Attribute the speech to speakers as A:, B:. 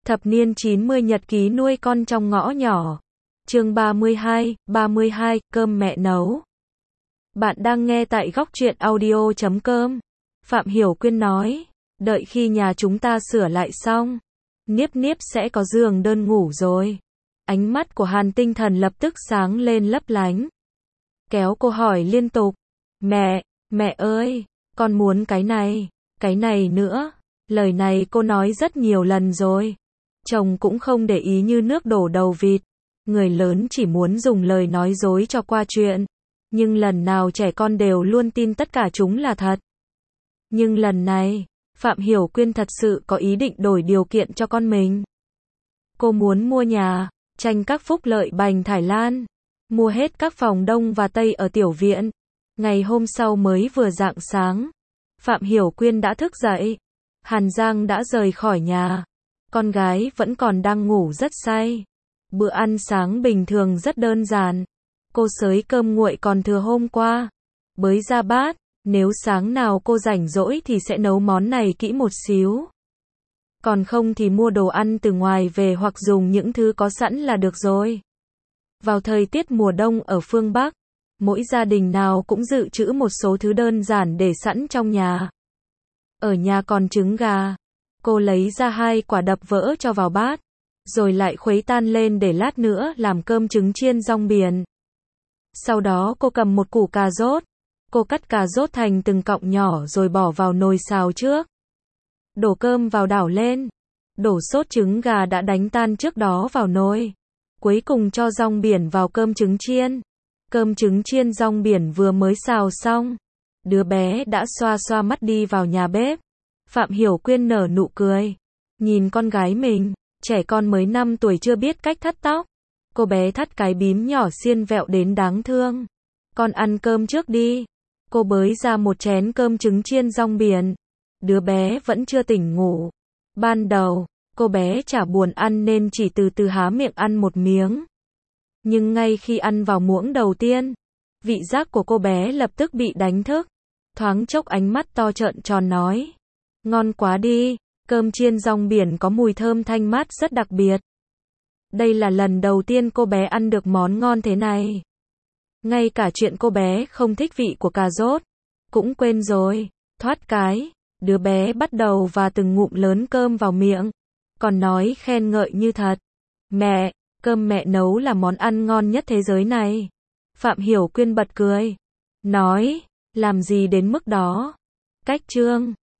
A: Thập niên 90 nhật ký nuôi con trong ngõ nhỏ. Chương 32, cơm mẹ nấu. Bạn đang nghe tại góc truyện audio.com. Phạm Hiểu Quyên nói, đợi khi nhà chúng ta sửa lại xong, Niếp Niếp sẽ có giường đơn ngủ rồi. Ánh mắt của Hàn Tinh Thần lập tức sáng lên lấp lánh. Kéo cô hỏi liên tục, mẹ ơi, con muốn cái này nữa. Lời này cô nói rất nhiều lần rồi. Chồng cũng không để ý như nước đổ đầu vịt. Người lớn chỉ muốn dùng lời nói dối cho qua chuyện. Nhưng lần nào trẻ con đều luôn tin tất cả chúng là thật. Nhưng lần này, Phạm Hiểu Quyên thật sự có ý định đổi điều kiện cho con mình. Cô muốn mua nhà, tranh các phúc lợi bành Thái Lan. Mua hết các phòng Đông và Tây ở tiểu viện. Ngày hôm sau mới vừa rạng sáng, Phạm Hiểu Quyên đã thức dậy. Hàn Giang đã rời khỏi nhà. Con gái vẫn còn đang ngủ rất say. Bữa ăn sáng bình thường rất đơn giản. Cô xới cơm nguội còn thừa hôm qua, bới ra bát. Nếu sáng nào cô rảnh rỗi thì sẽ nấu món này kỹ một xíu. Còn không thì mua đồ ăn từ ngoài về hoặc dùng những thứ có sẵn là được rồi. Vào thời tiết mùa đông ở phương Bắc, mỗi gia đình nào cũng dự trữ một số thứ đơn giản để sẵn trong nhà. Ở nhà còn trứng gà. Cô lấy ra 2 quả đập vỡ cho vào bát, rồi lại khuấy tan lên để lát nữa làm cơm trứng chiên rong biển. Sau đó cô cầm một củ cà rốt. Cô cắt cà rốt thành từng cọng nhỏ rồi bỏ vào nồi xào trước. Đổ cơm vào đảo lên. Đổ sốt trứng gà đã đánh tan trước đó vào nồi. Cuối cùng cho rong biển vào cơm trứng chiên. Cơm trứng chiên rong biển vừa mới xào xong, đứa bé đã xoa xoa mắt đi vào nhà bếp. Phạm Hiểu Quyên nở nụ cười. Nhìn con gái mình, trẻ con mới 5 tuổi chưa biết cách thắt tóc. Cô bé thắt cái bím nhỏ xiên vẹo đến đáng thương. Con ăn cơm trước đi. Cô bới ra một chén cơm trứng chiên rong biển. Đứa bé vẫn chưa tỉnh ngủ. Ban đầu, cô bé chả buồn ăn nên chỉ từ từ há miệng ăn một miếng. Nhưng ngay khi ăn vào muỗng đầu tiên, vị giác của cô bé lập tức bị đánh thức. Thoáng chốc ánh mắt to trợn tròn nói, ngon quá đi, cơm chiên rong biển có mùi thơm thanh mát rất đặc biệt. Đây là lần đầu tiên cô bé ăn được món ngon thế này. Ngay cả chuyện cô bé không thích vị của cà rốt cũng quên rồi. Thoát cái, đứa bé bắt đầu và từng ngụm lớn cơm vào miệng, còn nói khen ngợi như thật. Mẹ, cơm mẹ nấu là món ăn ngon nhất thế giới này. Phạm Hiểu Quyên bật cười, nói, làm gì đến mức đó. Cách chương